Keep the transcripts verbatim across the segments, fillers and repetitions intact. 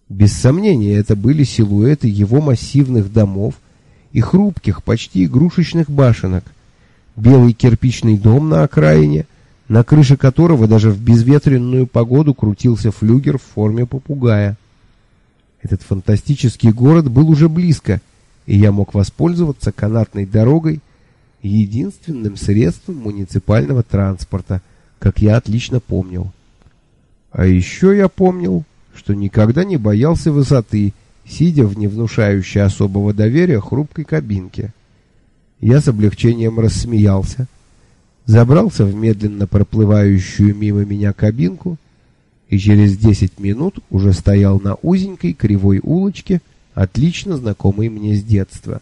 Без сомнения, это были силуэты его массивных домов и хрупких, почти игрушечных башенок. Белый кирпичный дом на окраине, на крыше которого даже в безветренную погоду крутился флюгер в форме попугая. Этот фантастический город был уже близко, и я мог воспользоваться канатной дорогой, единственным средством муниципального транспорта, как я отлично помнил. А еще я помнил, что никогда не боялся высоты, сидя в не внушающей особого доверия хрупкой кабинке. Я с облегчением рассмеялся, забрался в медленно проплывающую мимо меня кабинку и через десять минут уже стоял на узенькой кривой улочке, отлично знакомой мне с детства.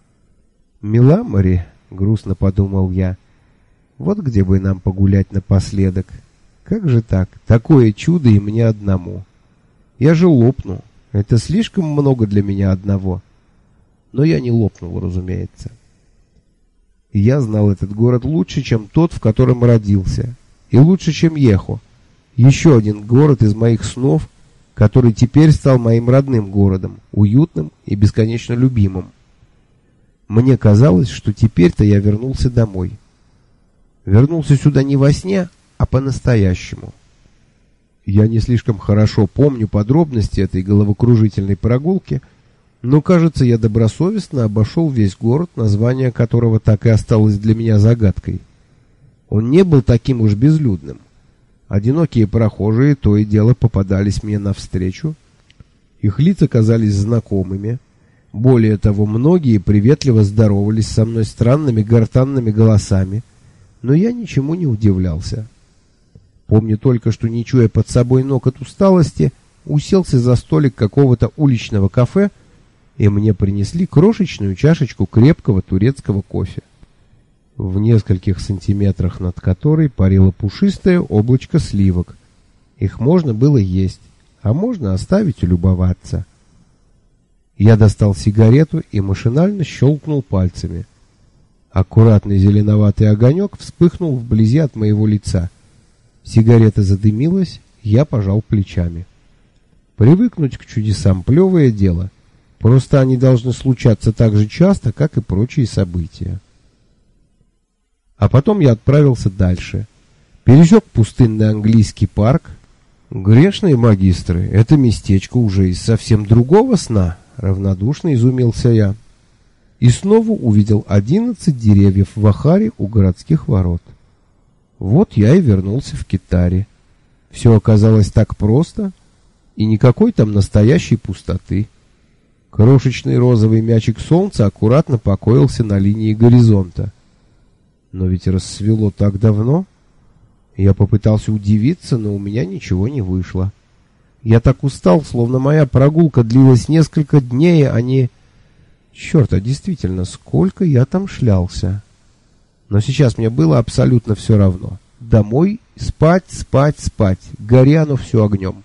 «Миламори», — грустно подумал я, — «вот где бы нам погулять напоследок. Как же так? Такое чудо и мне одному. Я же лопну. Это слишком много для меня одного». Но я не лопнул, разумеется. Я знал этот город лучше, чем тот, в котором родился, и лучше, чем Ехо. Еще один город из моих снов, который теперь стал моим родным городом, уютным и бесконечно любимым. Мне казалось, что теперь-то я вернулся домой. Вернулся сюда не во сне, а по-настоящему. Я не слишком хорошо помню подробности этой головокружительной прогулки, но, кажется, я добросовестно обошел весь город, название которого так и осталось для меня загадкой. Он не был таким уж безлюдным. Одинокие прохожие то и дело попадались мне навстречу. Их лица казались знакомыми. Более того, многие приветливо здоровались со мной странными гортанными голосами, но я ничему не удивлялся. Помню только, что, не чуя под собой ног от усталости, уселся за столик какого-то уличного кафе, и мне принесли крошечную чашечку крепкого турецкого кофе, в нескольких сантиметрах над которой парило пушистое облачко сливок. Их можно было есть, а можно оставить и любоваться. Я достал сигарету и машинально щелкнул пальцами. Аккуратный зеленоватый огонек вспыхнул вблизи от моего лица. Сигарета задымилась, я пожал плечами. Привыкнуть к чудесам — плевое дело. Просто они должны случаться так же часто, как и прочие события. А потом я отправился дальше. Пересек пустынный английский парк. Грешные магистры, это местечко уже из совсем другого сна, равнодушно изумился я. И снова увидел одиннадцать деревьев в Ахаре у городских ворот. Вот я и вернулся в Китаре. Все оказалось так просто, и никакой там настоящей пустоты. Крошечный розовый мячик солнца аккуратно покоился на линии горизонта. Но ведь рассвело так давно. Я попытался удивиться, но у меня ничего не вышло. Я так устал, словно моя прогулка длилась несколько дней, а не... Черт, а действительно, сколько я там шлялся. Но сейчас мне было абсолютно все равно. Домой, спать, спать, спать. Гори оно все огнем.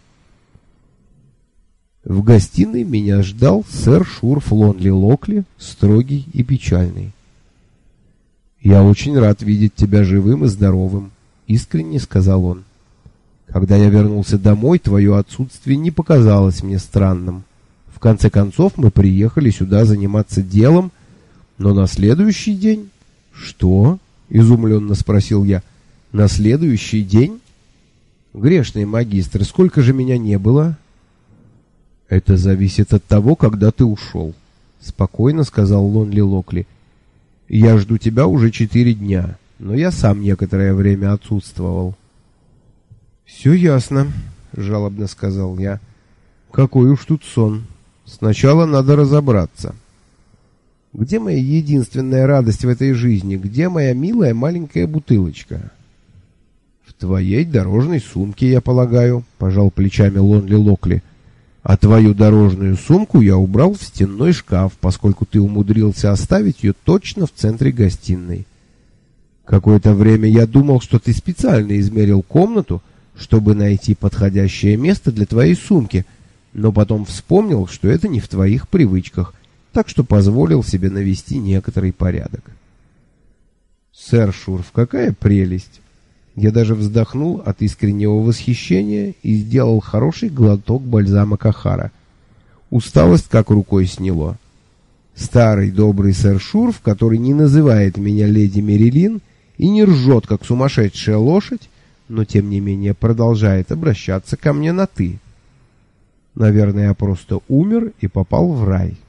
В гостиной меня ждал сэр Шурф Лонли Локли, строгий и печальный. «Я очень рад видеть тебя живым и здоровым», — искренне сказал он. «Когда я вернулся домой, твое отсутствие не показалось мне странным. В конце концов, мы приехали сюда заниматься делом, но на следующий день...» «Что?» — изумленно спросил я. «На следующий день?» «Грешный магистр, сколько же меня не было?» «Это зависит от того, когда ты ушел», — спокойно сказал Лонли Локли. «Я жду тебя уже четыре дня, но я сам некоторое время отсутствовал». «Все ясно», — жалобно сказал я. «Какой уж тут сон. Сначала надо разобраться. Где моя единственная радость в этой жизни? Где моя милая маленькая бутылочка?» «В твоей дорожной сумке, я полагаю», — пожал плечами Лонли Локли. «А твою дорожную сумку я убрал в стенной шкаф, поскольку ты умудрился оставить ее точно в центре гостиной. Какое-то время я думал, что ты специально измерил комнату, чтобы найти подходящее место для твоей сумки, но потом вспомнил, что это не в твоих привычках, так что позволил себе навести некоторый порядок». «Сэр Шурф, какая прелесть!» Я даже вздохнул от искреннего восхищения и сделал хороший глоток бальзама Кахара. усталость как рукой сняло. Старый добрый сэр Шурф, который не называет меня леди Мерилин и не ржет, как сумасшедшая лошадь, но тем не менее продолжает обращаться ко мне на «ты». Наверное, я просто умер и попал в рай.